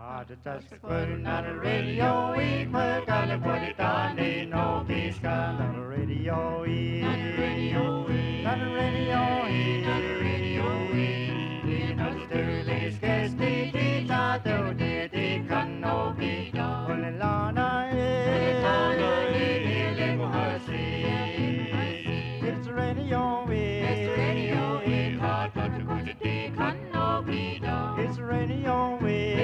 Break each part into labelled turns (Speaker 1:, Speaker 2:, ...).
Speaker 1: Just putting on the radio, we put on the put it on, ain't no peace on the radio, on the radio, on the radio, on the radio, in the Sturley's guest, the guitar, the canopy, on the lana, it's radio, hot, but to go to the canopy, it's radio,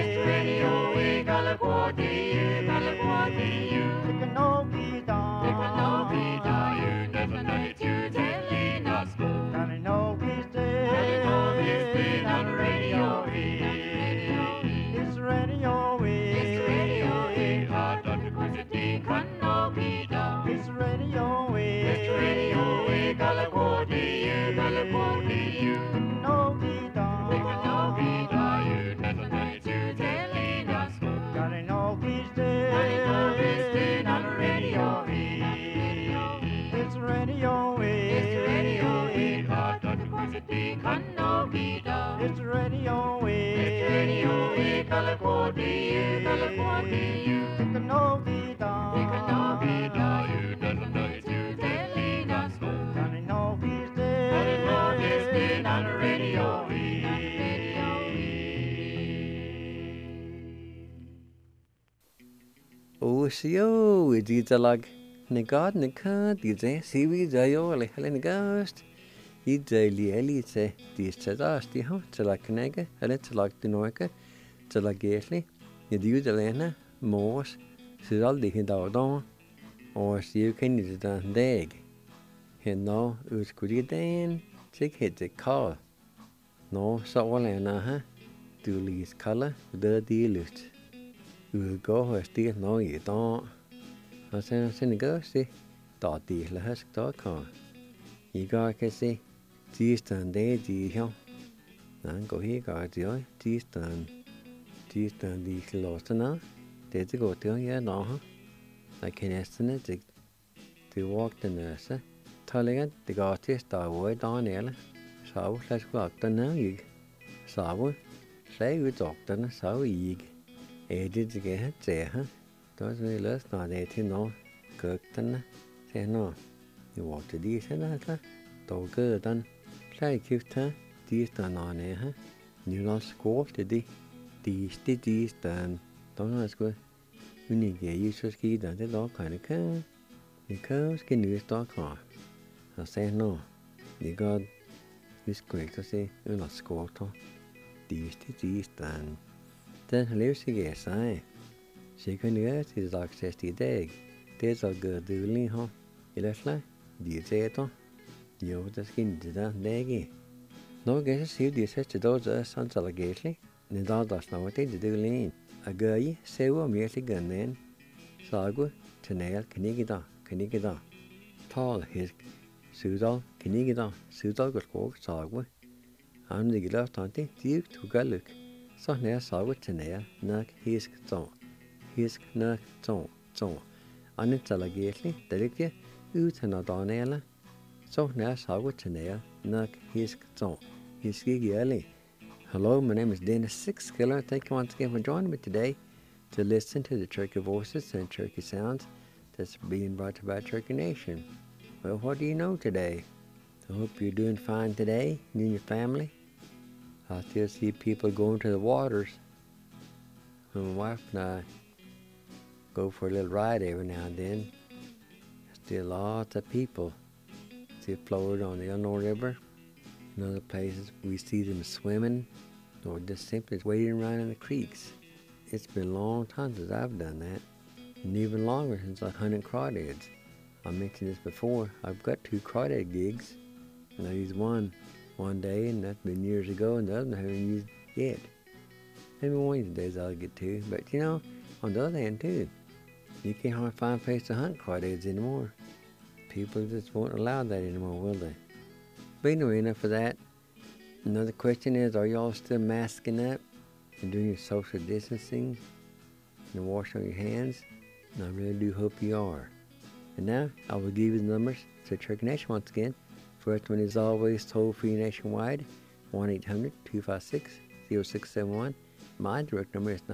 Speaker 1: Galaguati, take a no-key down. Take a no-key down, you never know it, you telling us. Got a no-key stay. On the radio, it's radio, hot on the cruising, no-key down. It's radio, Galaguati, no-key down. Take a no-key down, you never know it, you telling us. Got an old beach day on the radio. It's radio. Hot on the cruising, no be done. It's radio. California. Take a no be done. You doesn't know it's you telling us. Got an old beach day on the radio.
Speaker 2: Osio, iditalag, negad nekad, idze, sivi zayo, lehele negast. Idze lielite, distadas, diho, telaknege, telak dinoike, telagesli, idudalena, mors, sidal di hindaudan, or siu kenida deg. Heno, uskuridan, tik hit the call. No, sawalena, ha, dulis color, the dealut. Gå og stige nå i dag. Og så det går se. Da det la has da kan. I går kan se. Tirsdagen det de her. Nan går her går det jo. Tirsdagen de klosterne nå. Det går til jeg nå. Jeg kan næsten det walk den næste. Taler det går til der var dagen eller. Så slags går der nå jeg. Så slag ud doktorerne så jeg. Edit again, say, those we lost not 18 no, Kirkton, say no. You walk to these and that, dog good done. Play cute, these done on eh, you not score to these done. Don't ask good. You need get used to ski that the dog kind of can. The cows can use dog car. I say no. You got this quick to say, you not score to these done. Den livsige sig. Sikkert til dags i dag. Det så gør det lige her. Eller slag. De teater. Jo, der skal det der dage. Nå kan jeg sige de sidste dage så sådan så gæslig. Men der snart det lige. Og gør I sever virkelig gerne. Sagu til kan ikke der. Tal hisk. Sudal kan ikke der. Sudal går skog sagu. Han ligger løft han det. De tog galuk. Så nær sagu til nær, nok hisk nok tån. Andet talagæslig, der ligger uden at danele. Så nær sagu til nær, nok hisk tån. Hisk ikke ærlig. Hello, my name is Dennis Sixkiller. Thank you once again for joining me today to listen to the Cherokee voices and Cherokee sounds that's being brought to you by Cherokee Nation. Well, what do you know today? I hope you're doing fine today, you and your family. I still see people going to the waters. My wife and I go for a little ride every now and then. Still lots of people see floated on the Illinois River. In other places we see them swimming or just simply wading around in the creeks. It's been a long time since I've done that. And even longer since I hunted crawdads. I mentioned this before. I've got 2 crawdad gigs. And I used one day, and that's been years ago, and the other one I haven't used yet. Maybe one of these days I'll get to. But you know, on the other hand too, you can't hardly find a place to hunt crawdads anymore. People just won't allow that anymore, will they? But anyway, enough of that. Another question is, are y'all still masking up and doing your social distancing and washing your hands? And I really do hope you are. And now, I will give you the numbers to Cherokee Nation once again. First one is always toll-free nationwide, 1-800-256-0671. My direct number is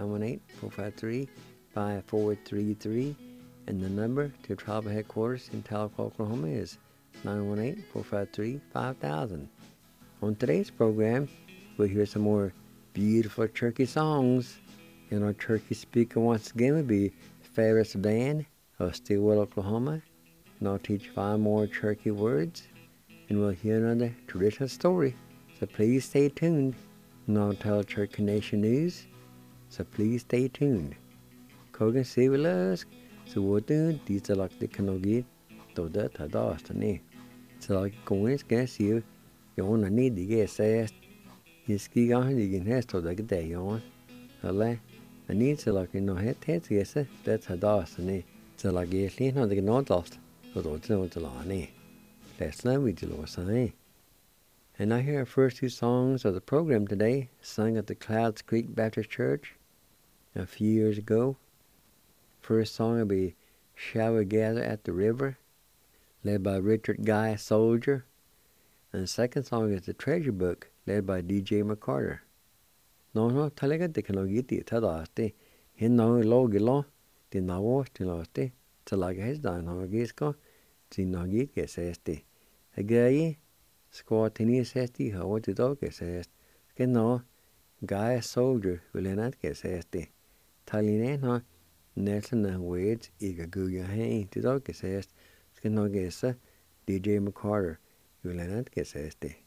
Speaker 2: 918-453-5433, and the number to tribal headquarters in Tahlequah, Oklahoma is 918-453-5000. On today's program, we'll hear some more beautiful Cherokee songs, and our Cherokee speaker once again will be Ferris Van of Stillwell, Oklahoma, and I'll teach 5 more Cherokee words, and we'll hear another traditional story, so please stay tuned. And I'll tell Cherokee Nation news, so please stay tuned. Kogan Sivilas, so what do these are like the Kanogi, though that I lost a knee. So like going against you, you want to need to get sassed. You ski on, you can have to like a day on. I need to like, head, yes, that's a lost a knee. So like, yes, you know, they can not lost, so don't know the law knee. Let's learn with the Lord saying. And I hear our first 2 songs of the program today, sung at the Clouds Creek Baptist Church a few years ago. First song will be Shall We Gather at the River, led by Richard Guy Soldier. And the second song is The Treasure Book, led by DJ McCarter. No, talaga de kanogiti tadaste, hin no logilo, de nawo tiloste, talaga hes dan hogisko, zinogit gesesti. Agayi, squatini sesti, how to dog gesest, no, Guy Soldier will not gesesti. Taline no, Nelson and Wades, Iga Guga Hain, to dog gesest, no gesa, DJ McCarter, will not gesesti.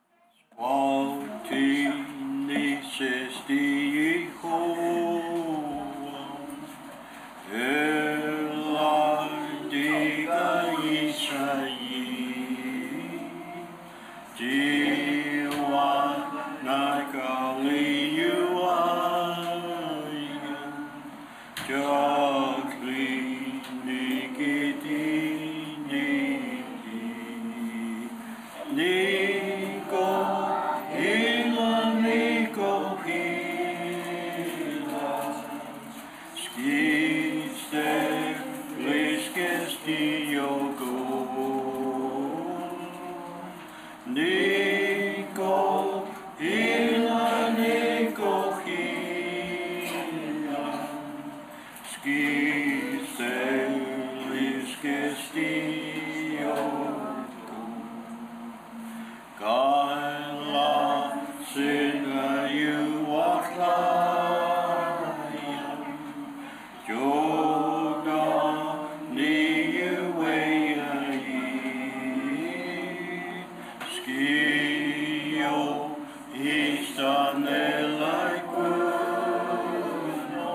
Speaker 3: Squatini sesti Yehowa, Eladiga Yisrael, Jiwa Nagali Yuayan, Jagli Nikiti Niko Hila Niko Hila Skiste Liskesti Yogo Niko Hila Niko Hila Skiste Liskesti Kaila singa you waklayan, Joga ni you wayayi, Skio istanela kuno,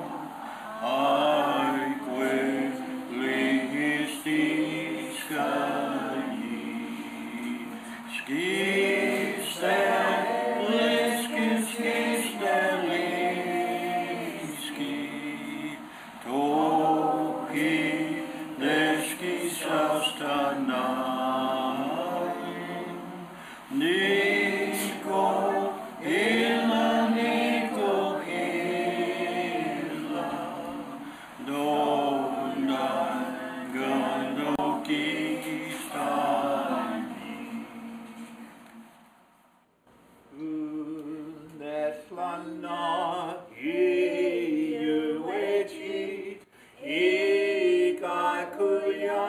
Speaker 3: Aikwe lihistiskayi. Skiste, Toki, Neski, Sastanai, Niko, Hila, Niko, Hila, Dona, Gandoki, Neslana, Iuechi, Ikakuya,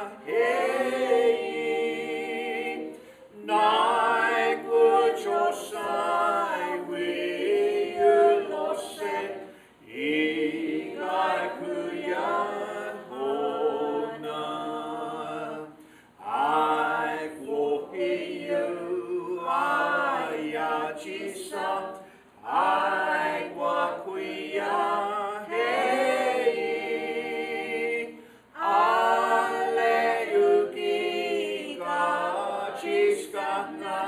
Speaker 3: Hei, Naikuchosai, Wiulose, Ikakuya, Hona, Aikwohiyu, Ayachisa, Aikwakuya, Hei, Aleuki, Kachiskana,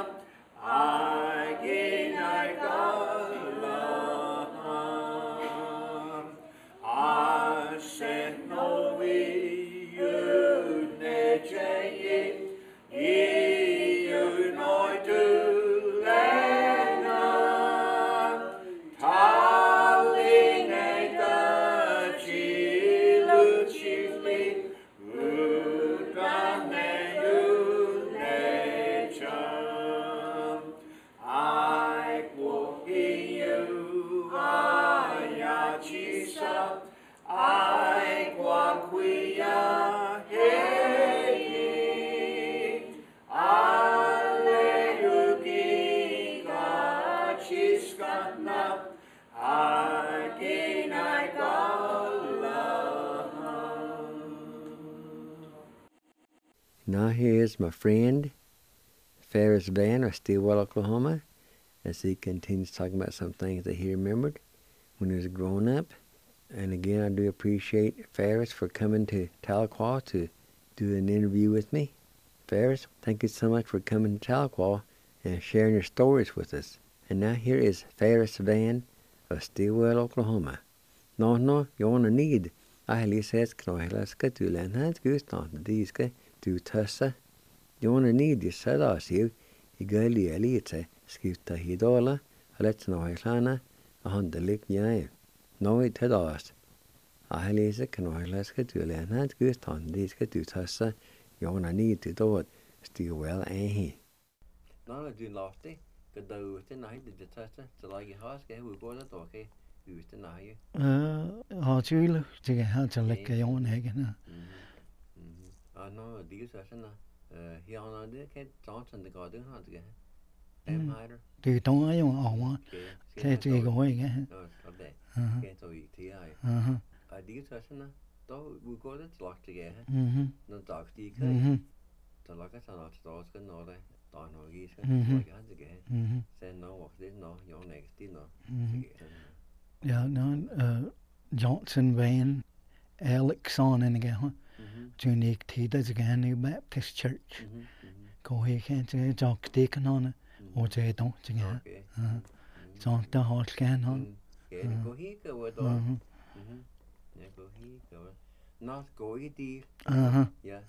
Speaker 3: Aiginaikala, Asenovi, Unecheyi, Iunoitu, Lena, Taline,
Speaker 2: Now here is my friend, Ferris Van of Stillwell, Oklahoma, as he continues talking about some things that he remembered when he was growing up. And again, I do appreciate Ferris for coming to Tahlequah to do an interview with me. Ferris, thank you so much for coming to Tahlequah and sharing your stories with us. And now here is Ferris Van of Stillwell, Oklahoma. No, you want to need. I says, can I ask you to learn how to go to these to Tussa? You want to need this said us you go elite, skip the hidola, let's know Hilana, a hundred lick ya. No, it had us. I can I ask you to learn how to go to these to Tussa. You want to need to do it Stillwell, he. No, I do lofty. Could do the night the Tussa, to like your house, we go to talk, who's the night.
Speaker 4: Hartjule, det har til lægge i åren, ikke?
Speaker 2: No, these are sådan her on det kan Johnson det går det har det her.
Speaker 4: Det er jo over. Det er går ikke.
Speaker 2: Så det. Kan så i det her. Og det er sådan då vi går det lagt det her. Når dag de kan. Så lager sådan at stå skal når det der er noget i skal. Så kan det her. Så når det når jo næste det når.
Speaker 4: Ja, no, Johnson Van Alexon in again. Unique Tidas again, New Baptist Church. Go here, can't you? Jock Deacon on it, or they don't again. So the heart scan on.
Speaker 2: Go here, go with all. Go here, go. Not go here, dear. Yeah.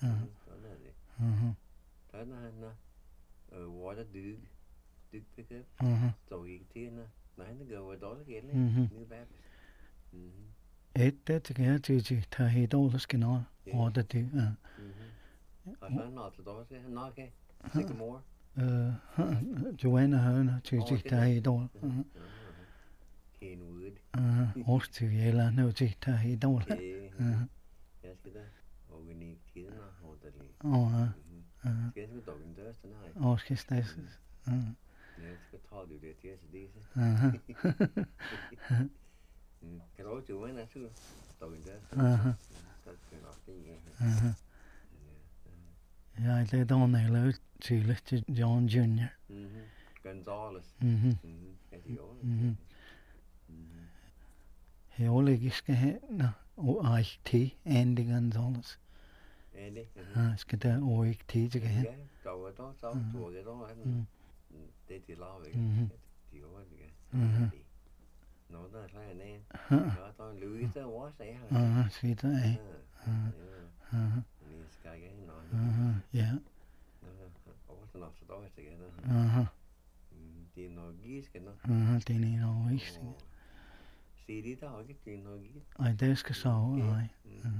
Speaker 2: Water dig pick up. So he tina. Nine to go with all again. New Baptist.
Speaker 4: Det again, Gigi, Tahi Dollars can on. Or the two.
Speaker 2: I found not the doors, not okay. Sycamore.
Speaker 4: Joanna Hona, Gigi Tahi Doll.
Speaker 2: Kenwood.
Speaker 4: Ostu Yella, no Gigi Tahi Doll.
Speaker 2: Yes, get that. Organic Tina, or the Guess we're talking to us tonight.
Speaker 4: Oh, kiss this.
Speaker 2: Yes, we told you that yesterday. Can I do one or two? Talking to us.
Speaker 4: Yeah, I did on there, low to listed John Jr.
Speaker 2: Gonzalez.
Speaker 4: He only gets no, OIT, Andy Gonzalez.
Speaker 2: Andy?
Speaker 4: It's got that OIT again.
Speaker 2: Yeah, so it all, they did love it. The old again. No, that's like a name. I thought Louis was there.
Speaker 4: See that, eh? Yeah.
Speaker 2: I wasn't off the doors together. Do you know geese?
Speaker 4: Do you know geese?
Speaker 2: See the dog? Do you know geese?
Speaker 4: I desk saw, I.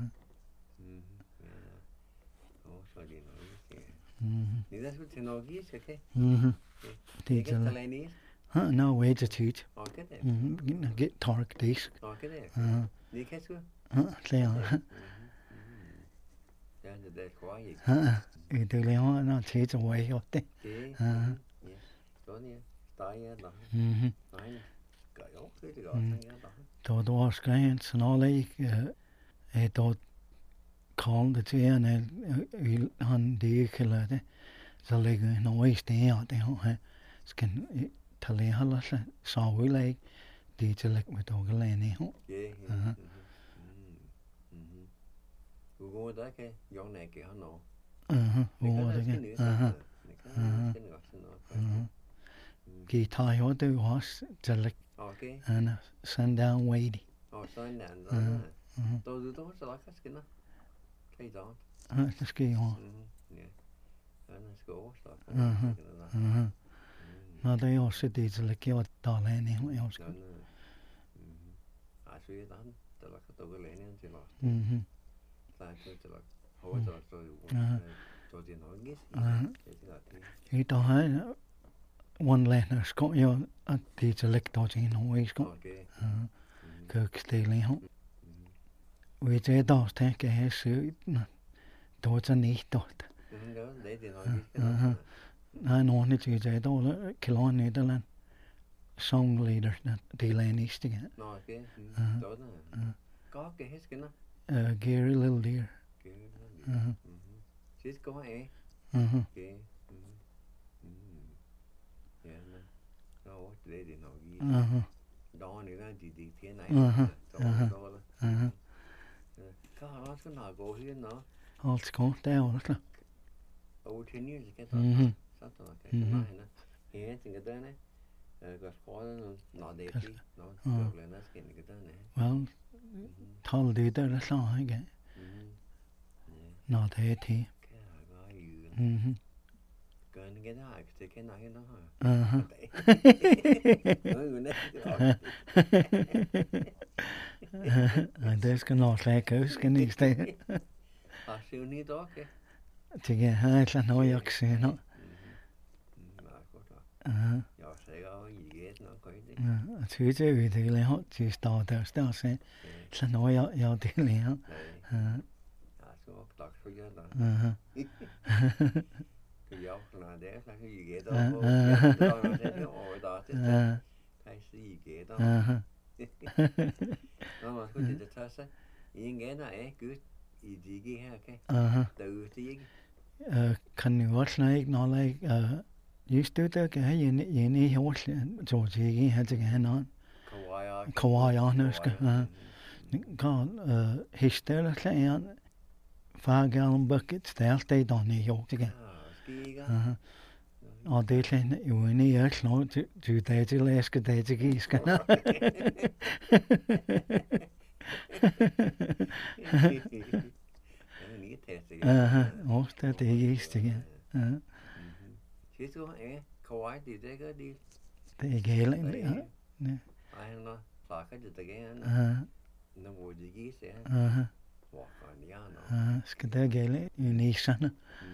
Speaker 2: Also, do you know geese? That's what you know geese, okay?
Speaker 4: Did
Speaker 2: you
Speaker 4: no way to teach.
Speaker 2: Okay, there.
Speaker 4: Get torque disc.
Speaker 2: Okay, there. You catch you?
Speaker 4: They are.
Speaker 2: That's quiet.
Speaker 4: You do Leon, not teach away of the.
Speaker 2: Yes. Don't you? Stay at
Speaker 4: Då var skrejens and all like då called the tea and han det kallade så ligger noise der det skal tale hala så vi like det til like med dog lane ho.
Speaker 2: Vi går der kan jo nække han nå.
Speaker 4: Hvor det guitar jo det was til like
Speaker 2: okay
Speaker 4: and sundown weighty.
Speaker 2: Sundown. Då så like skal nå. Tre dag.
Speaker 4: Det skal jo.
Speaker 2: Ja. Han skal overstå.
Speaker 4: Nå det er også det til like jo der lane ho jeg skal.
Speaker 2: Altså det han der like dog lane til nå.
Speaker 4: He don't one letter Scott you at the select dodging away Scott. Kirk Staley home. We did those take a hair suit. Dodge a knee dot. I know it is a dollar Kilon Netherland song leader that Delaney East again.
Speaker 2: Gary
Speaker 4: Little Deer.
Speaker 2: She's going, eh?
Speaker 4: Mhm.
Speaker 2: Okay. Yeah, man. No, today they know you.
Speaker 4: Mhm.
Speaker 2: Dawn is not the thiên này.
Speaker 4: Mhm.
Speaker 2: God, I'm gonna go here now.
Speaker 4: Allt kom down.
Speaker 2: Over 10 years ago.
Speaker 4: Mhm.
Speaker 2: Something like that. No, no. Here, think of that, eh? Got fallen, not there. No, go learn us getting it done, eh?
Speaker 4: Well, tal det där är så här. Nå det är det. Mhm.
Speaker 2: Gun get out, stick in here now.
Speaker 4: Mhm. Det ska nog lägga ska ni stä.
Speaker 2: Har du ni då, okej?
Speaker 4: Det här är nog jag ser nå.
Speaker 2: Jag säger att jag ger någon kort.
Speaker 4: Det är ju det är hot det står där står så. Så nog jag det är.
Speaker 2: Så tack för det då.
Speaker 4: Mhm.
Speaker 2: Jag när det så jag ger då. Då det år då det. Kai sig ger då. Nå, man skulle det tage sig. Ingen er Gud i de her, okay? Derude, ikke?
Speaker 4: Kan jo også ikke når jeg just det der kan jeg en i hos så det her til han on. Kawaii nu skal. Kan histere så fagalen bucket der stay down i jo til. Og det er jo en i jeg slår til det til læske det til gisk. Ofte det er gisk til.
Speaker 2: Synes du, kawaii det der gør det?
Speaker 4: Det er galt.
Speaker 2: Ej, nå, plakker det der gerne. Når hvor det gisk er. Hvor kan jeg nå?
Speaker 4: Skal det gælde i niserne?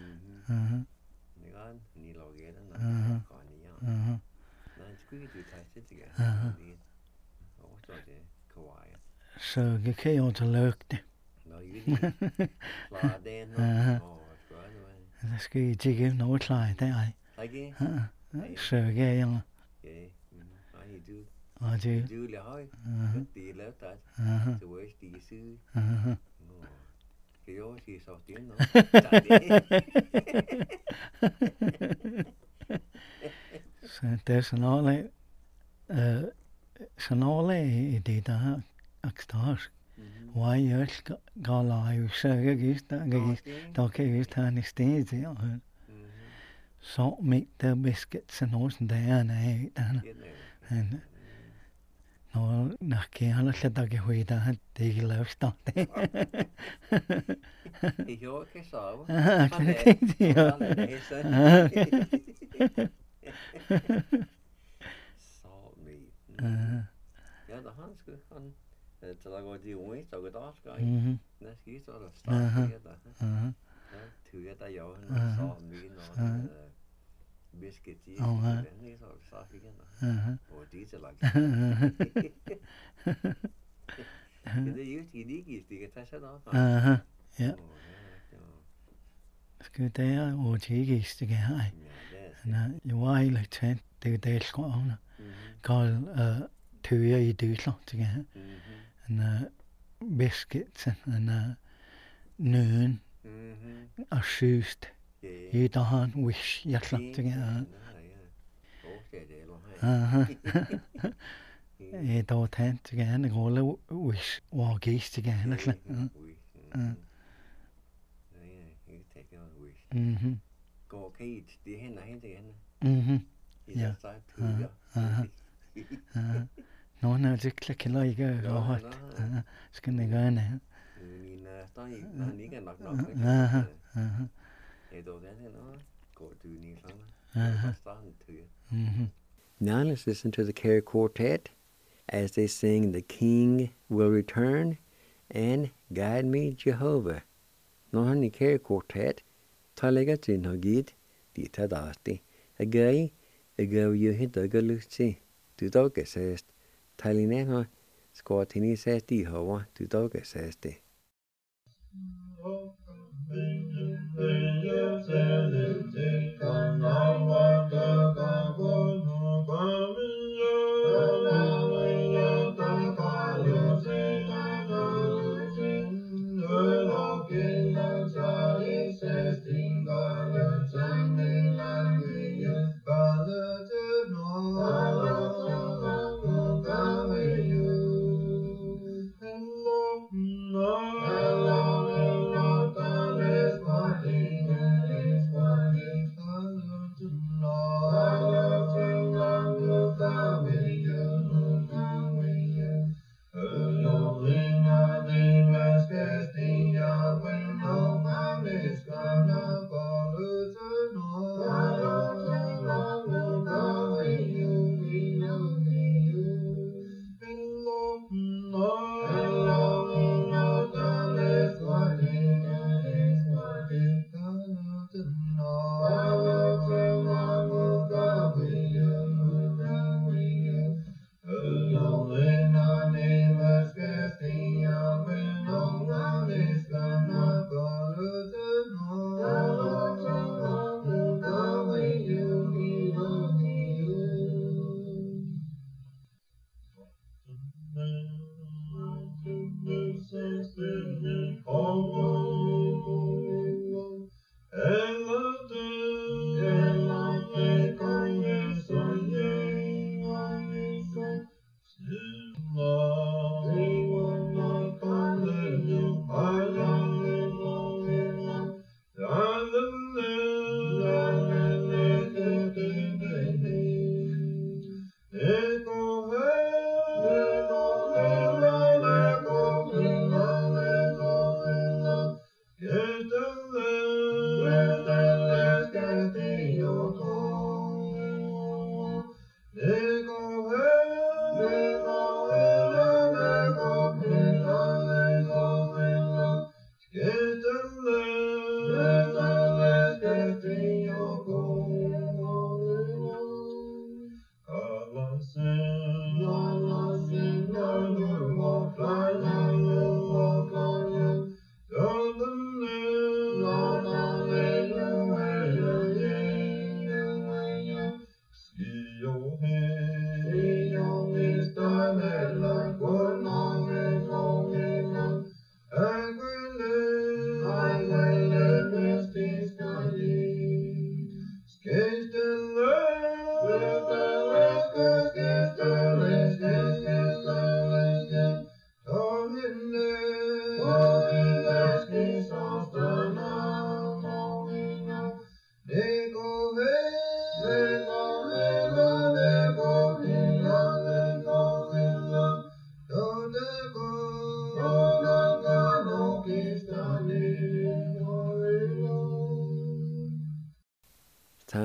Speaker 2: Ni lager den, når kan jeg. Nej, det skulle du tage til det gerne. Så det kawaii.
Speaker 4: Så det kan jo til lygte.
Speaker 2: Nå, jo det. Klar den.
Speaker 4: Det skal I ikke noget klar der.
Speaker 2: Ikke?
Speaker 4: Så det er jo.
Speaker 2: Okay. Ej, du.
Speaker 4: Og det.
Speaker 2: Du lige høj. Det er lavet der. Så er det syg. Cái vô thì sao tiếng nó.
Speaker 4: Det er sådan noget i det der akstars. Why jeg skal lege så jeg gist der kan vist han i stedet der. Så med der biscuit så noget sådan der nej der. Når han har slet ikke hørt der det ikke lavet stå.
Speaker 2: Det gjorde ikke så. Så med. Ja, der han skulle han til at gå de unge, så går der skal. Næste så der starter der. Ja, tyder der jo han så med når biscuit i. Den så så igen. Og det til lag. Det er jo ikke det kan tage sig der.
Speaker 4: Ja. Skal der og tjekes det her. Nej, jo var helt tændt det der skåne. Kald tøjer i dysler til her. En biscuit en nøn. Og syst. I der han wish jeg slap til her. Det var tændt til her en rolle wish var gæst til her.
Speaker 2: Går kan det hænder hen til
Speaker 4: Ja. Nå, når det klikker ikke godt. Skal det gøre det?
Speaker 2: Now let's listen to the Carey Quartet as they sing "The King Will Return" and "Guide Me, Jehovah." Nå han i Carey Quartet talega til nogid de tadasti. Agai you hit the galuchi. Du dog says Talinenha squatini says di hova du dog says de.
Speaker 1: Says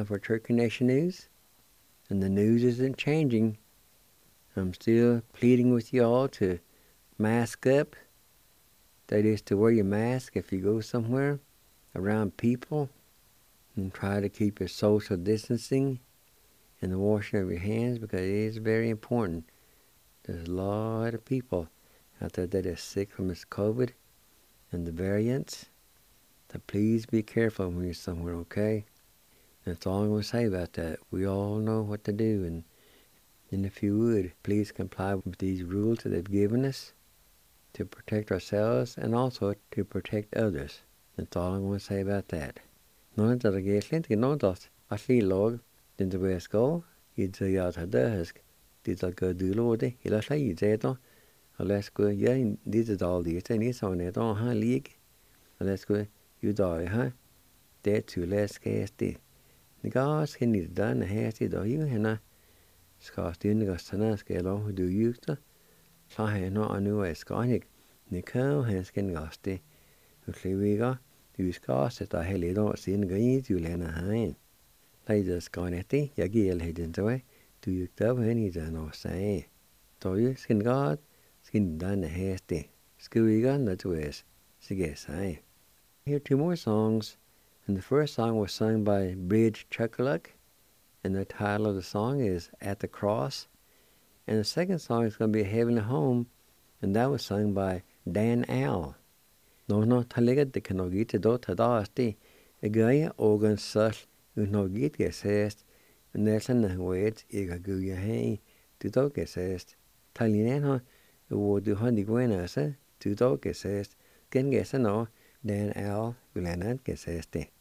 Speaker 2: time for Turkey Nation News. And the news isn't changing. I'm still pleading with you all to mask up. That is, to wear your mask if you go somewhere around people. And try to keep your social distancing and the washing of your hands, because it is very important. There's a lot of people out there that are sick from this COVID and the variants. So please be careful when you're somewhere, okay? That's all I'm going to say about that. We all know what to do, and if you would, please comply with these rules that they've given us to protect ourselves and also to protect others. That's all I'm going to say about that. Nå that jeg egentlig nå at jeg lov den det var skal I det jeg hadde husk det der går du lov det eller så I det da og lad gå ja det der det er ni så ned og han lig og lad gå jo da ha det til lad skal det det går skal ni der her det der jo henne skal stille det sådan skal lov du jukter så har nå nu er skal ikke ni kan han skal gaste og kliviga du skal sætte hele dag siden gøy du læner hen. Lad os gå ned det. Jeg giver hele den så du jo der på hende der nå sagde. Du skal godt skal den her det. Skal vi gøre noget du er sige sagde. Here are 2 more songs, and the first song was sung by Bridge Chuckaluk, and the title of the song is At the Cross, and the second song is going to be Heavenly Home, and that was sung by Dan Al. Nå talegget det kan nok ikke da det jeg organ selv nok ikke sæst men det sådan noget jeg gør jeg hay det dog sæst talinen har hvor du har de gode så du dog sæst gengæs nå den er vil han ikke sæst det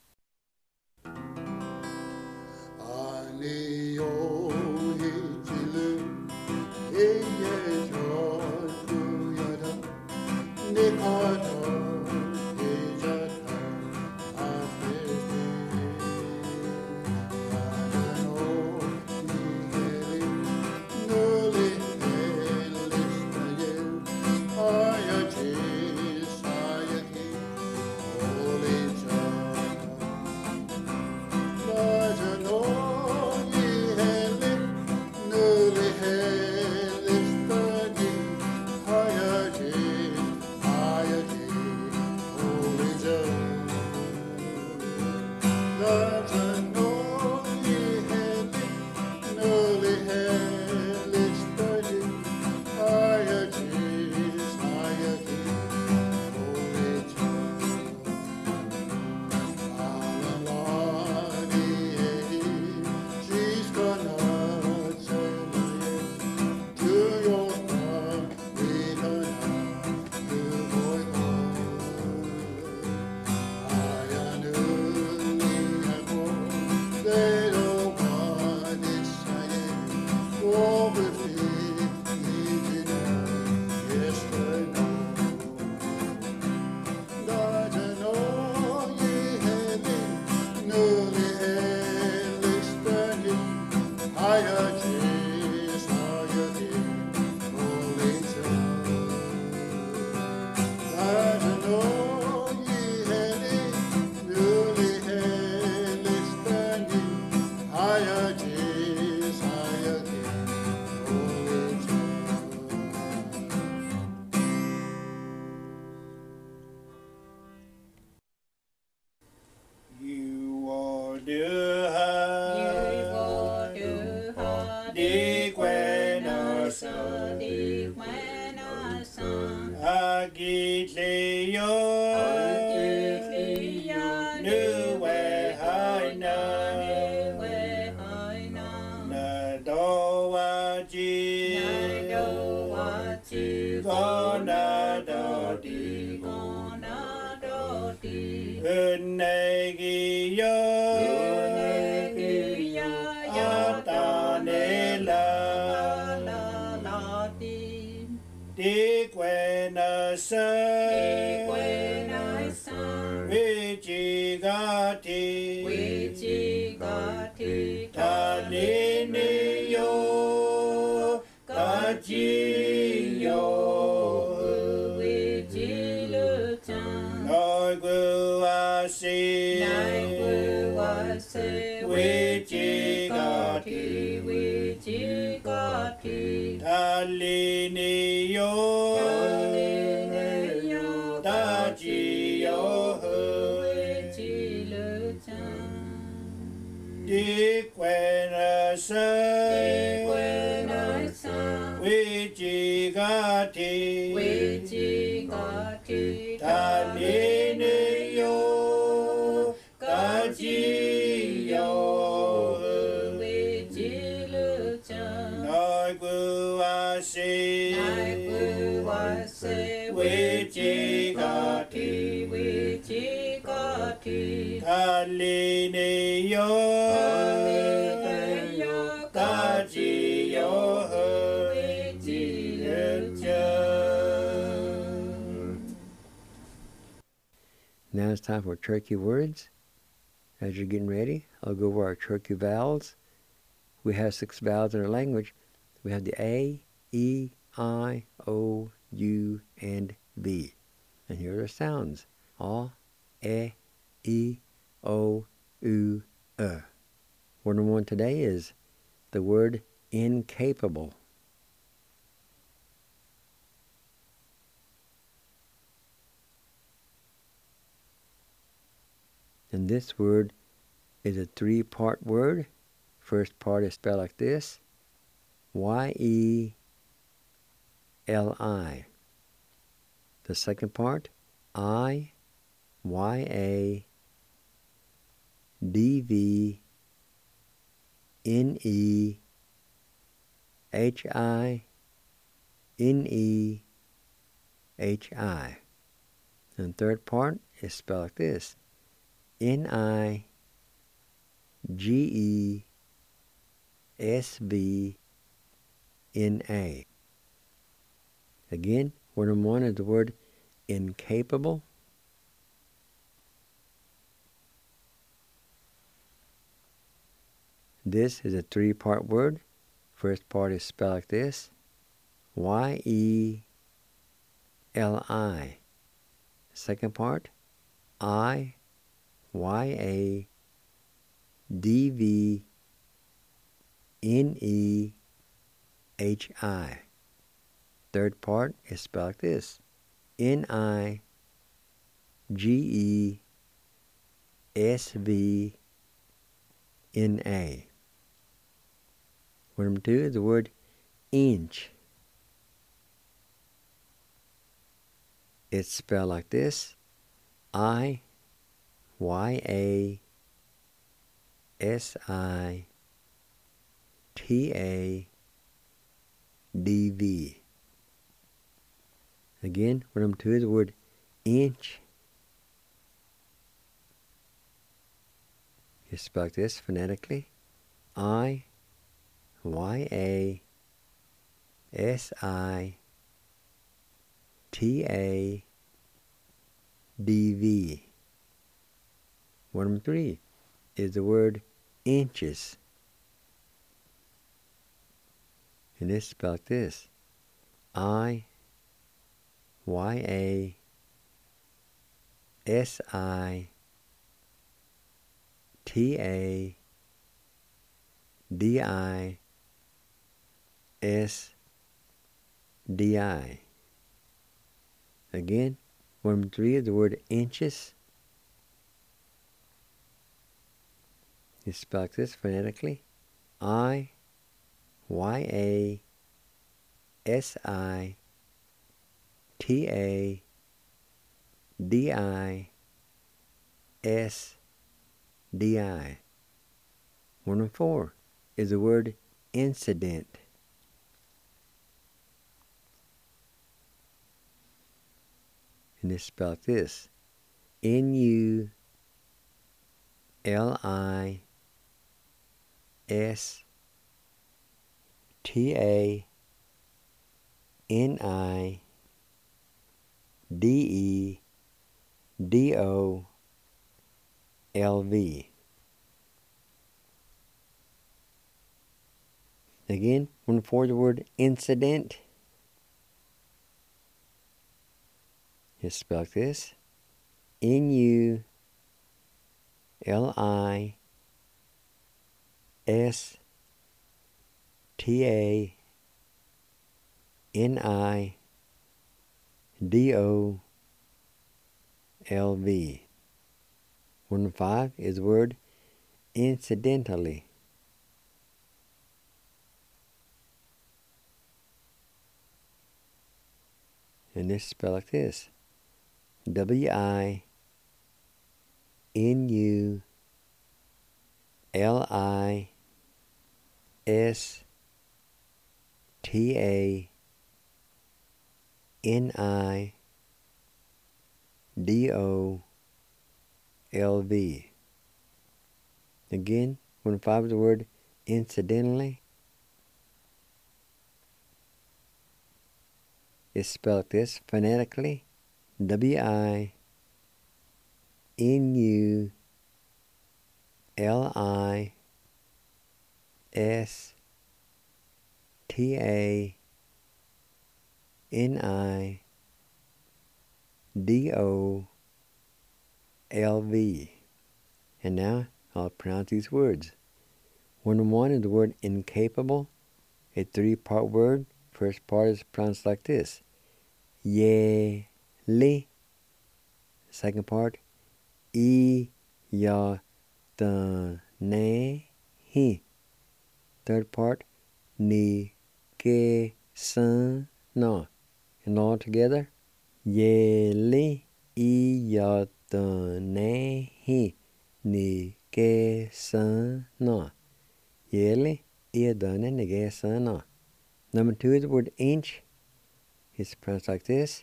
Speaker 3: We
Speaker 1: 달리니요 다지요 디괴나서 위지가티 달리니요 다지요 위지가티 달리니요 다지요
Speaker 2: Now it's time for turkey words. As you're getting ready, I'll go over our turkey vowels. We have 6 vowels in our language. We have the A, E, I, O, U, and V. And here are their sounds. A, E, O, U, Word number 1 today is the word incapable. And this word is a 3-part word. First part is spelled like this: Y-E-L-I. The second part, I-Y-A-D-V-N-E-H-I-N-E-H-I. And third part is spelled like this: N-I-G-E-S-V-N-A. Again, word number 1 is the word incapable. This is a 3-part word. First part is spelled like this: Y-E-L-I. Second part, I-Y-A-D-V-N-E-H-I. Third part is spelled like this: N-I-G-E-S-V-N-A. Word number 2 is the word inch. It's spelled like this: I-Y-A-S-I-T-A-D-V. Again, word number 2 is the word inch. You spell like this phonetically: I-Y-A-S-I-T-A-D-V. Word number 3 is the word inches. And it's spelled like this: I-Y-A-S-I-T-A-D-I-S-D-I. Again, word number 3 is the word inches. You spell like this phonetically: I-Y-A-S-I-T-A-D-I-S-D-I. Word number 4 is the word incident. And it's spelled like this: N-U-L-I-S-T-A-N-I-D-E-D-O-L-V. Again, one for the word incident. It's spelled like this: N-U-L-I-S-T-A-D-E-N-T N-I-D-O-L-V. 1-5 is the word incidentally. And this is spelled like this. W-I-N-U-L-I-S-T-A-N-I-D-O-L-V. Again, 1-5 is the word incidentally. It's spelled like this, phonetically. W-I-N-U-L-I-S-T-A-N-I-D-O-L-V. And now I'll pronounce these words. 1-1 is the word incapable, a 3-part word. First part is pronounced like this. Ye-li. Second part, I-ya-ta-ne-hi. Third part, ni-ke-san-na. And all together, ye-li, I-ya-ta-ne-hi, ni-ke-san-na. Ye-li, I-ya-ta-ne, ni-ke-san-na. Number 2 is the word inch. It's pronounced like this.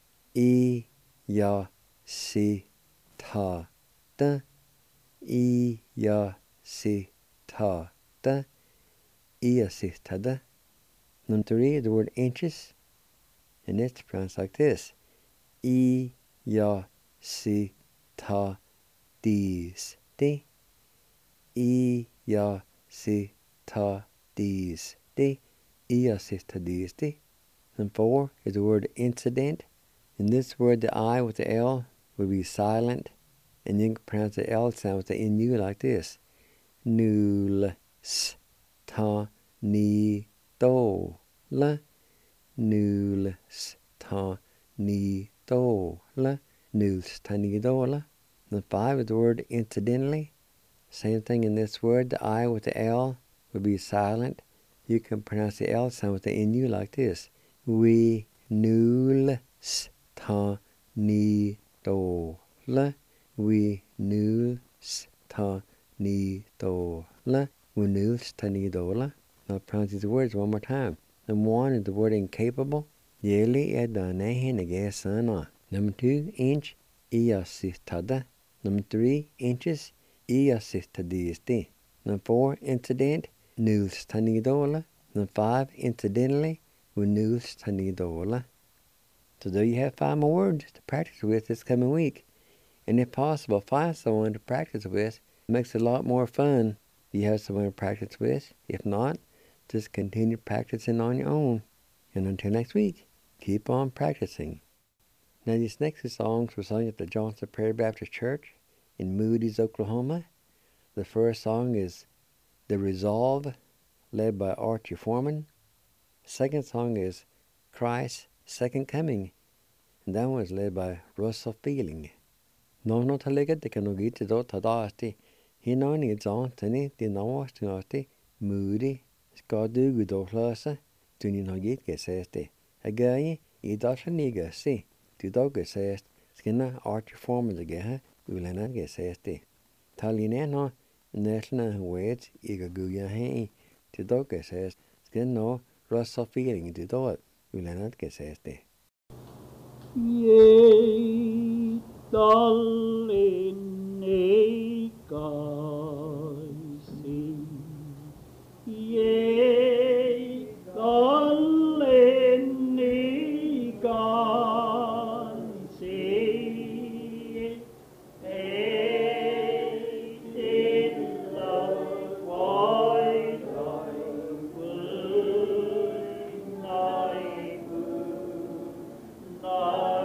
Speaker 2: I-ya-si-ta-ta. I-ya-si-ta-ta. I-ya-si-ta-ta. Number 3 is the word inches. And it's pronounced like this. I-ya-si-ta-dis-ti. I-ya-si-ta-dis-ti. I-ya-si-ta-dis-ti. And 4 is the word incident. In this word, the I with the L will be silent, and you can pronounce the L sound with the N-U like this. Nu-l-s-ta-ni-to-la. Nu-l-s-ta-ni-to-la. Nu-l-s-ta-ni-to-la. And 5 is the word incidentally. Same thing in this word, the I with the L will be silent. You can pronounce the L sound with the N-U like this. We nul-s-ta-ni-to-la. We nul-s-ta-ni-to-la. We nul-s-ta-ni-to-la. I'll pronounce these words one more time. Number 1 is the word incapable. Ye-li-e-da-ne-hi-ni-ge-sa-na. Number 2, inch. I-ya-si-ta-da. Number 3, inches. I-ya-si-ta-dis-ti. Number 4, incident. Nul-s-ta-ni-to-la. Number 5, incidentally. We nul-s-ta-ni-to-la. So there you have 5 more words to practice with this coming week. And if possible, find someone to practice with. It makes it a lot more fun if you have someone to practice with. If not, just continue practicing on your own. And until next week, keep on practicing. Now these next 2 songs were sung at the Johnson Prairie Baptist Church in Moody's, Oklahoma. The first song is The Resolve, led by Archie Foreman. The second song is Christ's Second Coming, and that one is led by Russell Feeling. No talaga de kanogiti do tadasti. Hinani zantani di nawasti Moody Skadu Gudolasa Tuninogit gesesti. Again, idashaniga si. Tudoga says Skinna Archie Foreman the geha Ulana gesesti. Talineno National Words Igaguya Hay Tudoga says Skinno Russell Feeling to do it. Ulana gesesti.
Speaker 5: Yea, darling, God sing. Yea, darling, God sing. Hated love, why thy good night, good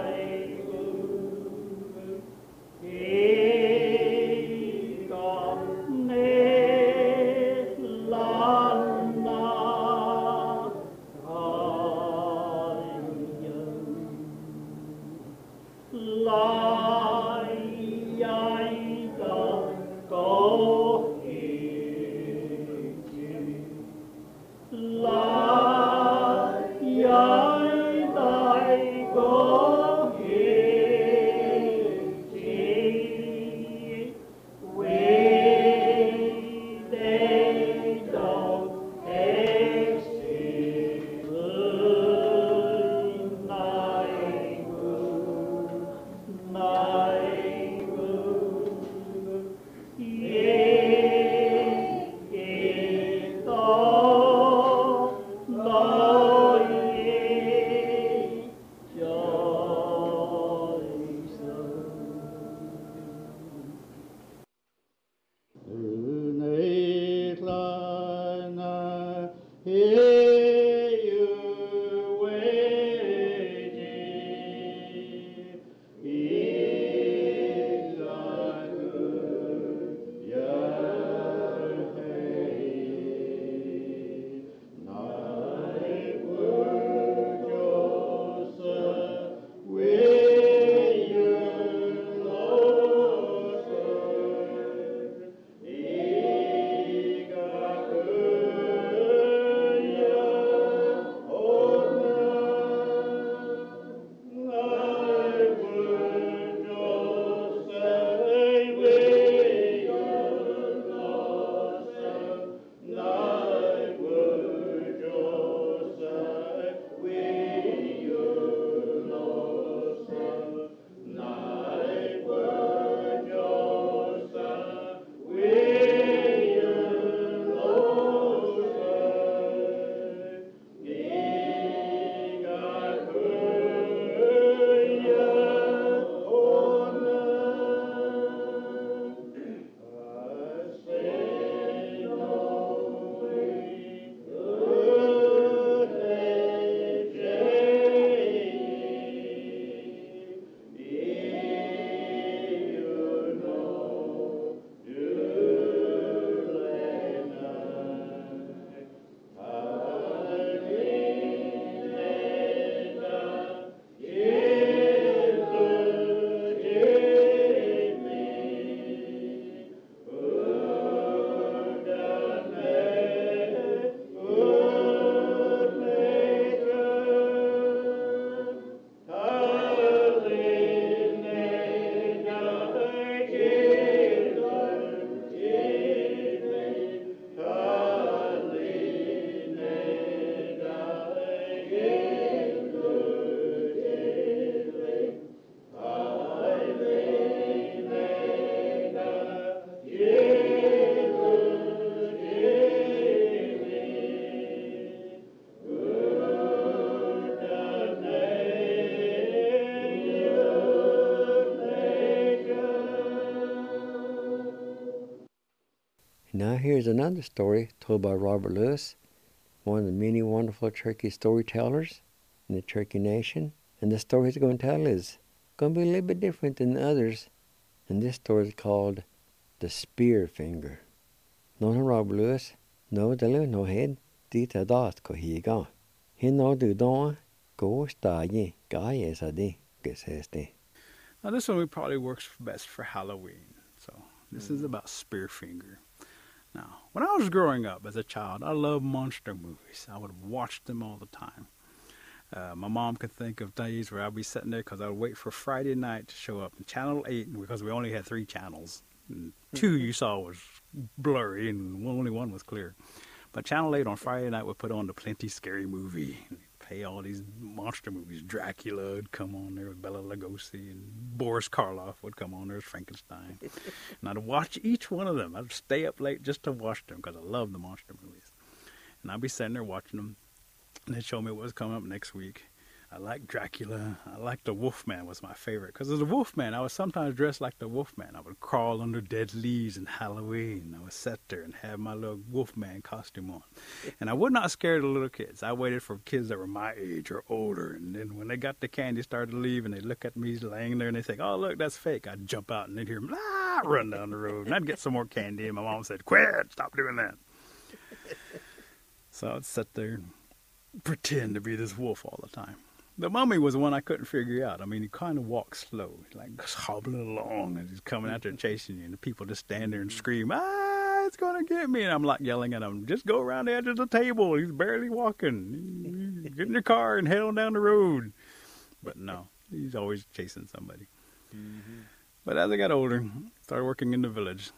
Speaker 5: night, good. Hey, God.
Speaker 2: here's another story told by Robert Lewis, one of the many wonderful Cherokee storytellers in the Cherokee Nation. And the story he's going to tell is going to be a little bit different than the others. And this story is called The Spear Finger. No, Robert Lewis, no, the little no head, dita dot ko he ga. He no do don go sta ye, guy is a de, guess has de.
Speaker 6: Now this one probably works best for Halloween. So this is about Spearfinger. Now, when I was growing up as a child, I loved monster movies. I would watch them all the time. My mom could think of days where I'd be sitting there because I would wait for Friday night to show up on Channel 8 because we only had 3 channels. And 2 you saw was blurry and only 1 was clear. But Channel 8 on Friday night would put on the Plenty Scary Movie. And play all these monster movies. Dracula would come on there with Bela Lugosi, and Boris Karloff would come on there as Frankenstein. And I'd watch each one of them. I'd stay up late just to watch them because I love the monster movies. And I'd be sitting there watching them. And they'd show me what was coming up next week. I liked Dracula. I liked the Wolfman was my favorite. Because as a Wolfman, I was sometimes dressed like the Wolfman. I would crawl under dead leaves in Halloween. I would sit there and have my little Wolfman costume on. And I would not scare the little kids. I waited for kids that were my age or older. And then when they got the candy started to leave and they look at me laying there and they say, oh, look, that's fake. I'd jump out and they'd hear them run down the road. And I'd get some more candy. And my mom said, quit, stop doing that. So I'd sit there and pretend to be this wolf all the time. The mummy was one I couldn't figure out. I mean, he kind of walks slow, like hobbling along, and he's coming out there chasing you, and the people just stand there and scream, it's going to get me. And I'm like yelling at him, just go around the edge of the table. He's barely walking. Get in your car and head on down the road. But no, he's always chasing somebody. Mm-hmm. But as I got older, started working in the village.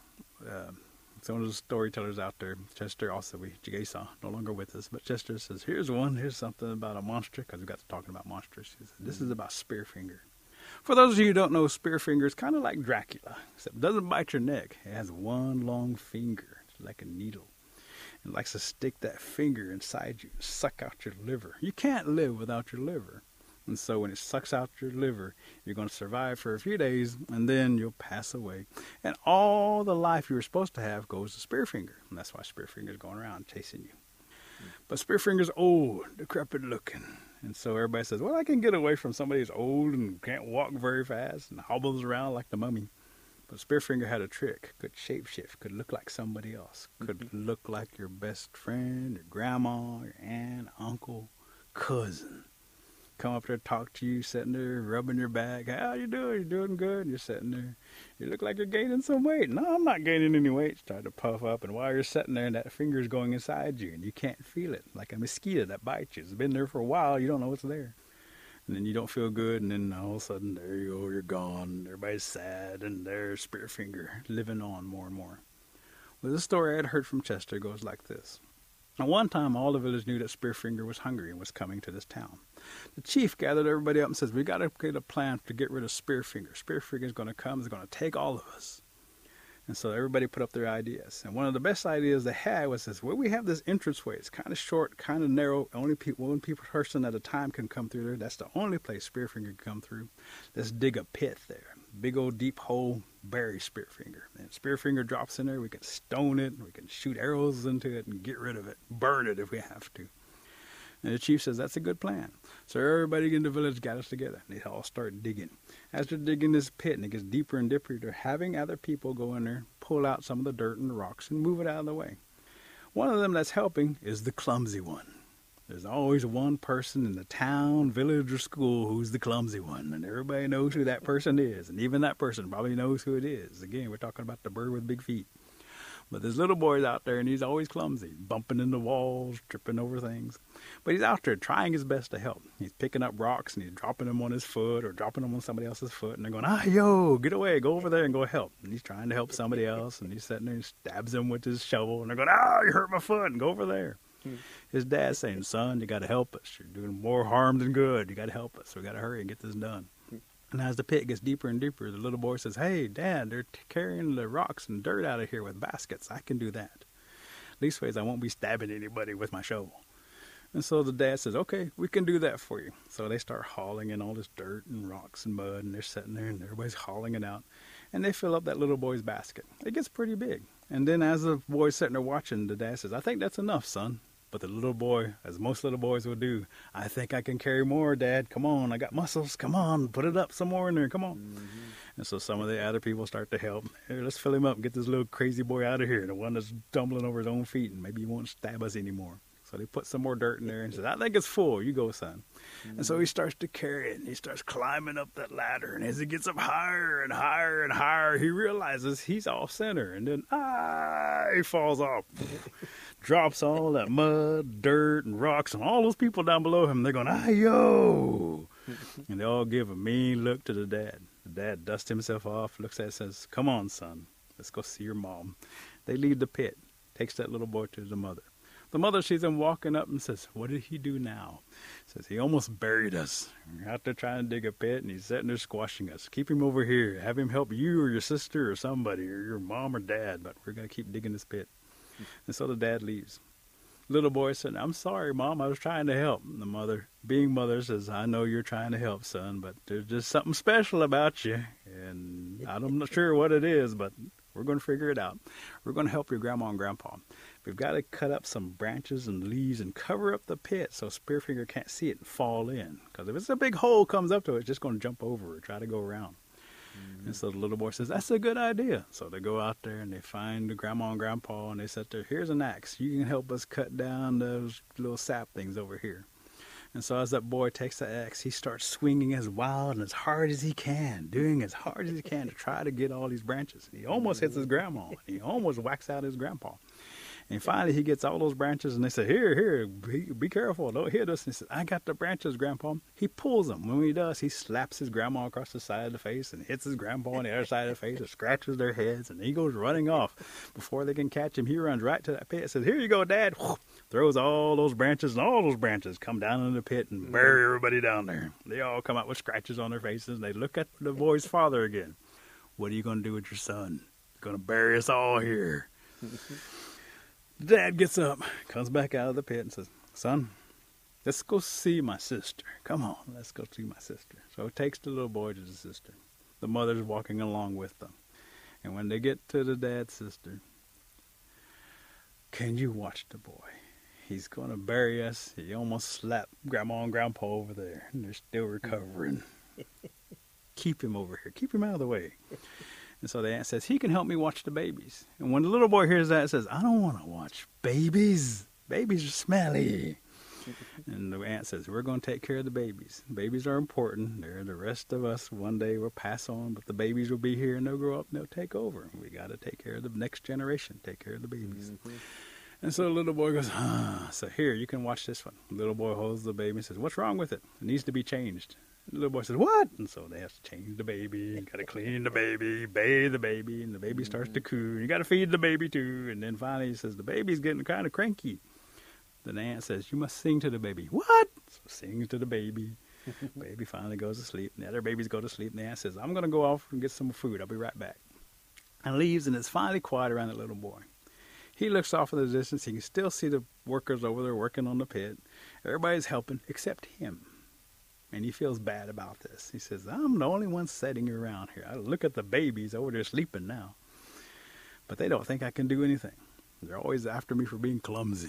Speaker 6: Some of the storytellers out there, Chester also, Jigesa, no longer with us, but Chester says, here's something about a monster, because we got to talking about monsters. He said, this is about Spearfinger. For those of you who don't know, Spearfinger is kind of like Dracula, except it doesn't bite your neck. It has one long finger, it's like a needle. It likes to stick that finger inside you and suck out your liver. You can't live without your liver. And so when it sucks out your liver, you're going to survive for a few days, and then you'll pass away. And all the life you were supposed to have goes to Spearfinger. And that's why Spearfinger's going around chasing you. But Spearfinger's old, decrepit looking. And so everybody says, well, I can get away from somebody who's old and can't walk very fast and hobbles around like the mummy. But Spearfinger had a trick. Could shapeshift, could look like somebody else. Could look like your best friend, your grandma, your aunt, uncle, cousin. Come up there, talk to you, sitting there, rubbing your back. How you doing? You doing good? And you're sitting there. You look like you're gaining some weight. No, I'm not gaining any weight. Start to puff up, and while you're sitting there, that finger's going inside you, and you can't feel it, like a mosquito that bites you. It's been there for a while. You don't know what's there. And then you don't feel good, and then all of a sudden, there you go, you're gone. Everybody's sad, and there's Spearfinger living on more and more. Well, this story I had heard from Chester goes like this. Now, one time, all the village knew that Spearfinger was hungry and was coming to this town. The chief gathered everybody up and says, we got to get a plan to get rid of Spearfinger. Spearfinger's going to come. He's going to take all of us. And so everybody put up their ideas. And one of the best ideas they had was this, well, we have this entranceway. It's kind of short, kind of narrow. Only one person at a time can come through there. That's the only place Spearfinger can come through. Let's dig a pit there. Big old deep hole, bury Spearfinger. And Spearfinger drops in there. We can stone it. We can shoot arrows into it and get rid of it. Burn it if we have to. And the chief says, that's a good plan. So everybody in the village gathers together. They all start digging. As they're digging this pit and it gets deeper and deeper, they're having other people go in there, pull out some of the dirt and the rocks and move it out of the way. One of them that's helping is the clumsy one. There's always one person in the town, village, or school who's the clumsy one. And everybody knows who that person is. And even that person probably knows who it is. Again, we're talking about the bird with big feet. But this little boy's out there, and he's always clumsy, bumping into walls, tripping over things. But he's out there trying his best to help. He's picking up rocks, and he's dropping them on his foot or dropping them on somebody else's foot. And they're going, yo, get away, go over there and go help. And he's trying to help somebody else, and he's sitting there and stabs him with his shovel. And they're going, you hurt my foot, and go over there. His dad's saying, son, you got to help us. You're doing more harm than good. You got to help us. We got to hurry and get this done. And as the pit gets deeper and deeper, the little boy says, hey, Dad, they're carrying the rocks and dirt out of here with baskets. I can do that. Leastways, I won't be stabbing anybody with my shovel. And so the dad says, okay, we can do that for you. So they start hauling in all this dirt and rocks and mud, and they're sitting there, and everybody's hauling it out. and they fill up that little boy's basket. It gets pretty big. And then as the boy's sitting there watching, the dad says, I think that's enough, son. But the little boy, as most little boys will do, I think I can carry more, Dad. Come on, I got muscles. Come on, put it up some more in there. Come on. Mm-hmm. And so some of the other people start to help. Here, let's fill him up. Get this little crazy boy out of here. The one that's stumbling over his own feet, and maybe he won't stab us anymore. So they put some more dirt in there and says, I think it's full. You go, son. Mm-hmm. And so he starts to carry it, and he starts climbing up that ladder. And as he gets up higher and higher and higher, he realizes he's off center. And then, he falls off. Drops all that mud, dirt, and rocks, and all those people down below him. They're going, yo. And they all give a mean look to the dad. The dad dusts himself off, looks at it, says, come on, son. Let's go see your mom. They leave the pit. Takes that little boy to the mother. The mother sees him walking up and says, what did he do now? Says, he almost buried us. We're out there trying to dig a pit, and he's sitting there squashing us. Keep him over here. Have him help you or your sister or somebody or your mom or dad, but we're going to keep digging this pit. And so the dad leaves. Little boy said, I'm sorry, Mom, I was trying to help. And the mother, being mother, says, I know you're trying to help, son, but there's just something special about you. And I'm not sure what it is, but we're going to figure it out. We're going to help your grandma and grandpa. We've got to cut up some branches and leaves and cover up the pit so Spearfinger can't see it and fall in. Because if it's a big hole comes up to it, it's just going to jump over or try to go around. Mm-hmm. And so the little boy says, that's a good idea. So they go out there and they find the grandma and grandpa and they sit there, here's an axe. You can help us cut down those little sap things over here. And so as that boy takes the axe, he starts swinging as wild and as hard as he can, doing as hard as he can to try to get all these branches. He almost hits his grandma. He almost whacks out his grandpa. And finally, he gets all those branches, and they say, here, be careful, don't hit us. And he says, I got the branches, Grandpa. He pulls them. When he does, he slaps his grandma across the side of the face and hits his grandpa on the other side of the face and scratches their heads, and he goes running off. Before they can catch him, he runs right to that pit and says, here you go, Dad. Throws all those branches, and all those branches come down in the pit and bury everybody down there. They all come out with scratches on their faces, and they look at the boy's father again. What are you going to do with your son? You're going to bury us all here. Dad gets up, comes back out of the pit and says, son, let's go see my sister. Come on, let's go see my sister. So he takes the little boy to the sister. The mother's walking along with them. And when they get to the dad's sister, can you watch the boy? He's going to bury us. He almost slapped Grandma and Grandpa over there, and they're still recovering. Keep him over here. Keep him out of the way. And so the aunt says, he can help me watch the babies. And when the little boy hears that, he says, I don't want to watch babies. Babies are smelly. And the aunt says, we're going to take care of the babies. Babies are important. They're the rest of us. One day we'll pass on, but the babies will be here, and they'll grow up, and they'll take over. We got to take care of the next generation, take care of the babies. Mm-hmm. And so the little boy goes, so here, you can watch this one. The little boy holds the baby and says, what's wrong with it? It needs to be changed. The little boy says, what? And so they have to change the baby, got to clean the baby, bathe the baby, and the baby starts to coo. You got to feed the baby too. And then finally he says, the baby's getting kind of cranky. Then the aunt says, you must sing to the baby. What? So sings to the baby. Baby finally goes to sleep. And the other babies go to sleep. And the aunt says, I'm going to go off and get some food. I'll be right back. And leaves, and it's finally quiet around the little boy. He looks off in the distance. He can still see the workers over there working on the pit. Everybody's helping except him. And he feels bad about this. He says, I'm the only one sitting around here. I look at the babies over there sleeping now. But they don't think I can do anything. They're always after me for being clumsy.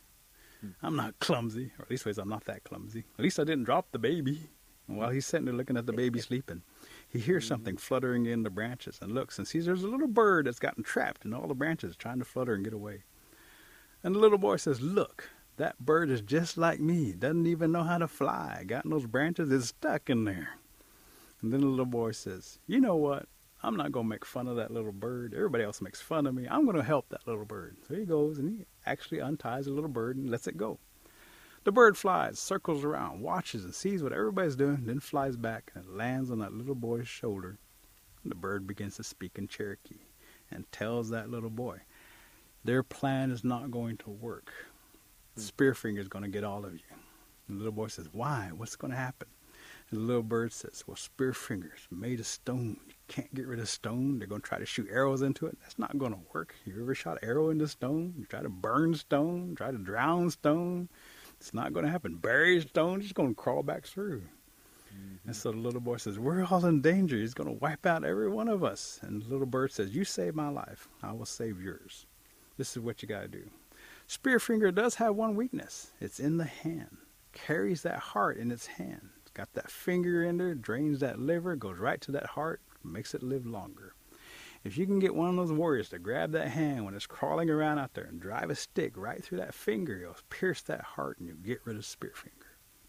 Speaker 6: I'm not clumsy, or at least I'm not that clumsy. At least I didn't drop the baby. And while he's sitting there looking at the baby sleeping, he hears something fluttering in the branches and looks and sees there's a little bird that's gotten trapped in all the branches trying to flutter and get away. And the little boy says, look. That bird is just like me. Doesn't even know how to fly. Got in those branches. It's stuck in there. And then the little boy says, you know what? I'm not going to make fun of that little bird. Everybody else makes fun of me. I'm going to help that little bird. So he goes and he actually unties the little bird and lets it go. The bird flies, circles around, watches and sees what everybody's doing, then flies back and it lands on that little boy's shoulder. And the bird begins to speak in Cherokee and tells that little boy, their plan is not going to work. Spearfinger's going to get all of you. And the little boy says, why? What's going to happen? And the little bird says, well, Spearfinger's made of stone. You can't get rid of stone. They're going to try to shoot arrows into it. That's not going to work. You ever shot an arrow into stone? You try to burn stone, try to drown stone. It's not going to happen. Bury stone, it's just going to crawl back through. And so the little boy says, we're all in danger. He's going to wipe out every one of us. And the little bird says, you saved my life. I will save yours. This is what you got to do. Spearfinger does have one weakness. It's in the hand. Carries that heart in its hand. It's got that finger in there, drains that liver, goes right to that heart, makes it live longer. If you can get one of those warriors to grab that hand when it's crawling around out there and drive a stick right through that finger, you'll pierce that heart and you get rid of Spearfinger.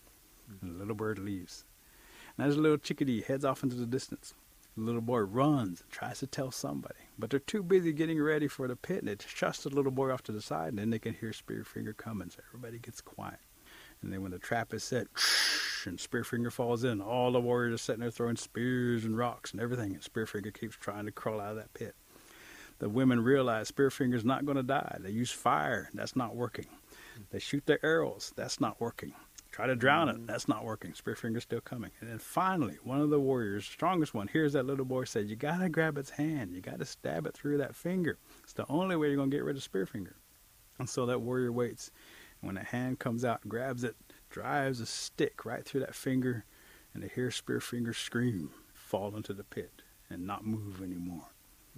Speaker 6: And the little bird leaves. And as a little chickadee heads off into the distance, the little boy runs and tries to tell somebody. But they're too busy getting ready for the pit, and they shush the little boy off to the side, and then they can hear Spearfinger coming, so everybody gets quiet. And then when the trap is set, and Spearfinger falls in, all the warriors are sitting there throwing spears and rocks and everything, and Spearfinger keeps trying to crawl out of that pit. The women realize Spearfinger's not going to die. They use fire. That's not working. They shoot their arrows. That's not working. Try to drown it. That's not working. Spearfinger's still coming. And then finally, one of the warriors, strongest one, hears that little boy say, you got to grab its hand. You got to stab it through that finger. It's the only way you're going to get rid of Spearfinger. And so that warrior waits. And when that hand comes out and grabs it, drives a stick right through that finger, and they hear Spearfinger scream, fall into the pit, and not move anymore.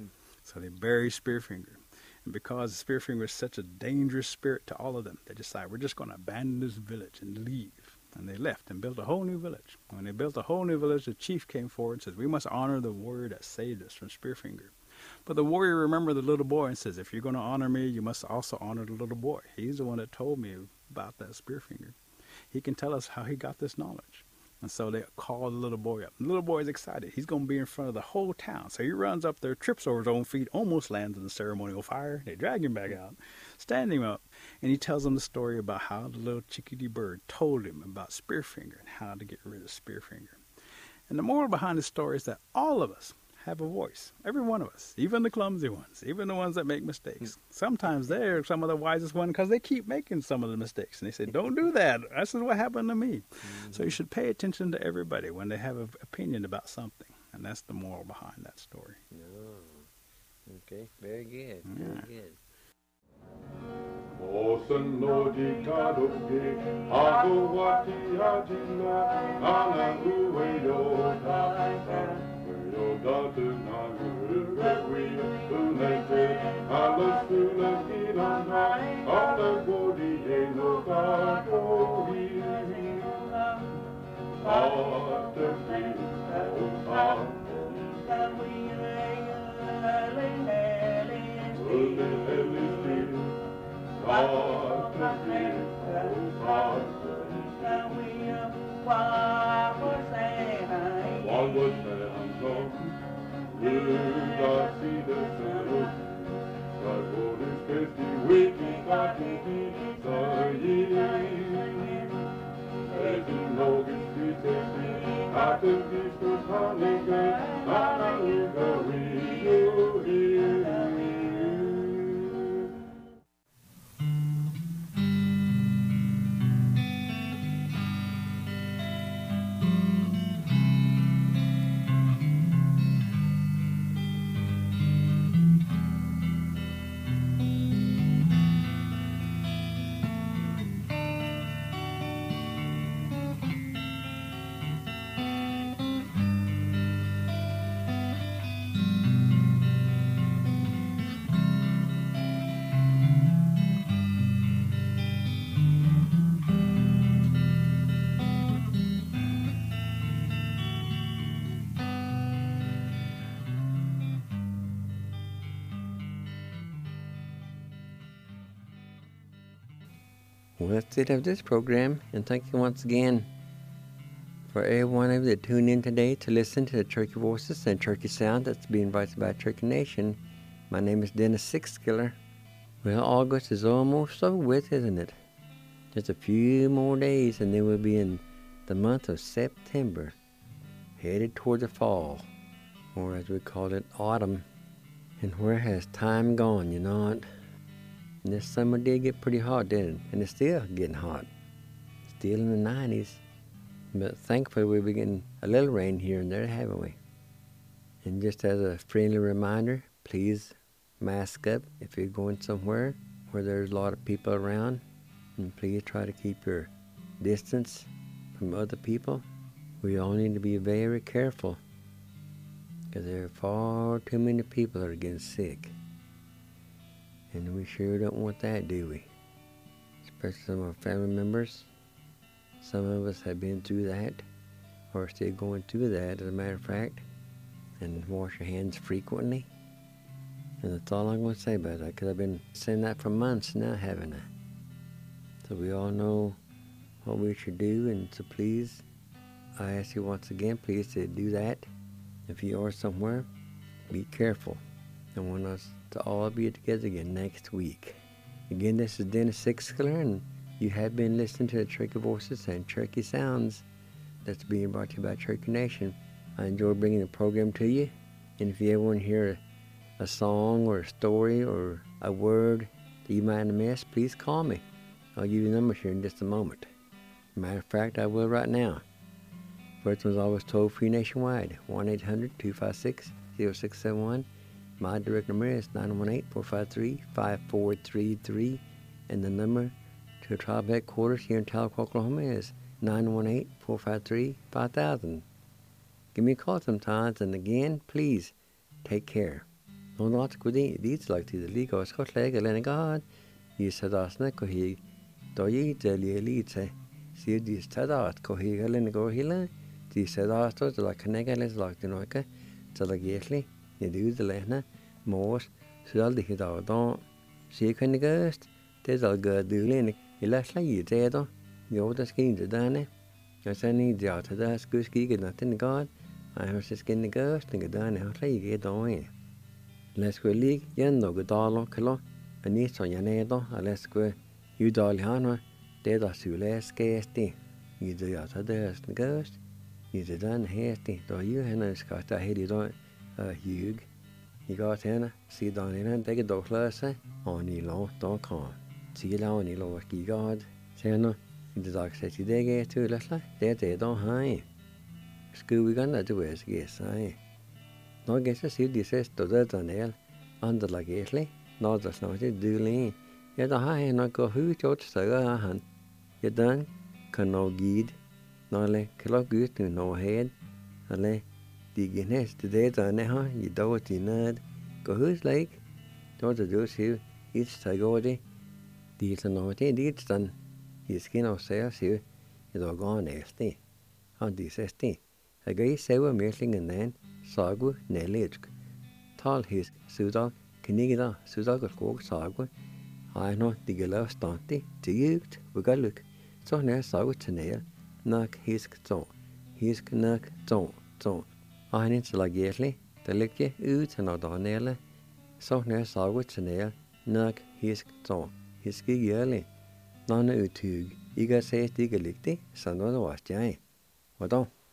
Speaker 6: So they bury Spearfinger. And because Spearfinger is such a dangerous spirit to all of them, they decide, we're just going to abandon this village and leave. And they left and built a whole new village. When they built a whole new village, the chief came forward and says, we must honor the warrior that saved us from Spearfinger. But the warrior remembered the little boy and says, if you're going to honor me, you must also honor the little boy. He's the one that told me about that Spearfinger. He can tell us how he got this knowledge. And so they call the little boy up. The little boy is excited. He's going to be in front of the whole town. So he runs up there, trips over his own feet, almost lands in the ceremonial fire. They drag him back out, stand him up, and he tells them the story about how the little chickadee bird told him about Spearfinger and how to get rid of Spearfinger. And the moral behind the story is that all of us have a voice. Every one of us, even the clumsy ones, even the ones that make mistakes. Sometimes they're some of the wisest ones because they keep making some of the mistakes. And they say, don't do that. This is what happened to me. So you should pay attention to everybody when they have an opinion about something. And that's the moral behind that story.
Speaker 2: Oh, okay, very good, very good.
Speaker 1: Osen no di kadoge, ago wati ajina, ana uwe yo da, yo da tu na rewi, unete, ala suna kinana, ala godi e no kadogi, ata fi, ota,
Speaker 2: Well, that's it of this program, and thank you once again for every one of you that tuned in today to listen to the Turkey Voices and Turkey Sound that's being invited by Turkey Nation. My name is Dennis Sixkiller. Well, August is almost over with, isn't it? Just a few more days and then we'll be in the month of September, headed toward the fall, or as we call it, autumn. And where has time gone, you know it? And this summer did get pretty hot, didn't it? And it's still getting hot. Still in the 90s. But thankfully we've been getting a little rain here and there, haven't we? And just as a friendly reminder, please mask up if you're going somewhere where there's a lot of people around. And please try to keep your distance from other people. We all need to be very careful because there are far too many people that are getting sick. And we sure don't want that, do we? Especially some of our family members. Some of us have been through that, or still going through that, as a matter of fact. And wash your hands frequently. And that's all I'm going to say about that, because I've been saying that for months now, haven't I? So we all know what we should do, and so please, I ask you once again, please to do that. If you are somewhere, be careful. I want us to all be together again next week. Again, this is Dennis Sixler, and you have been listening to the Cherokee Voices and Cherokee Sounds that's being brought to you by Cherokee Nation. I enjoy bringing the program to you, and if you ever want to hear a song or a story or a word that you might have missed, please call me. I'll give you the number here in just a moment. Matter of fact, I will right now. First one's always toll-free nationwide, 1-800-256-0671. My direct number is 918-453-5433, and the number to the tribe headquarters here in Tahlequah, Oklahoma is 918-453-5000. Give me a call sometimes, and again, please, take care. No not good deeds like the legal Scott leg and God. You said us not cohe. Do ye tell ye lead say, see this tadat cohe and go hilla. The said us to like a negalis like the noika, to the gately, you do the lehna, most, so all the hit out don't. See can the ghost, there's all good doing. You left like you dead, you the skin to done. I said, need the out of that goose gig nothing God. I was just getting the ghost and get down how you get on. Let's go league, no good dollar, kilo, and each on your needle, let's go. You dolly hanwa, dead or so less gasty. You do out of the ghost, you did done hasty, though you and I got a heady don't, hug. You got Hannah, see down in and take a dog less, on you long, don't come. See you down, you lower key God. Say no, the dog says you they get too, let's like, they don't high. School we gonna do is guess, no guess to see this is to the nail under the gately, no that's not it doing. Yet the high and not go who chose the hand. You done, can no guide, no le, kilo good to no head, and le, the guinness today done, you do it in nerd, go who's like, don't do you, it's Tagodi, these are not it's done, his skin of sales here, it's all gone nasty, on this esty. A gay sewer missing and then sagu nelitsk. Tall his sudal, kinigida, sudal skog sagu. I know the gala stanti, to yuked, we got look. So near sagu to nail, knock his zone. His knock zone. I need to like yetly, the lick ye, oot and other nail. So near sagu to nail, knock his zone. His gig yearly. None utug, eager says diggalicti, son of the was giant. What on?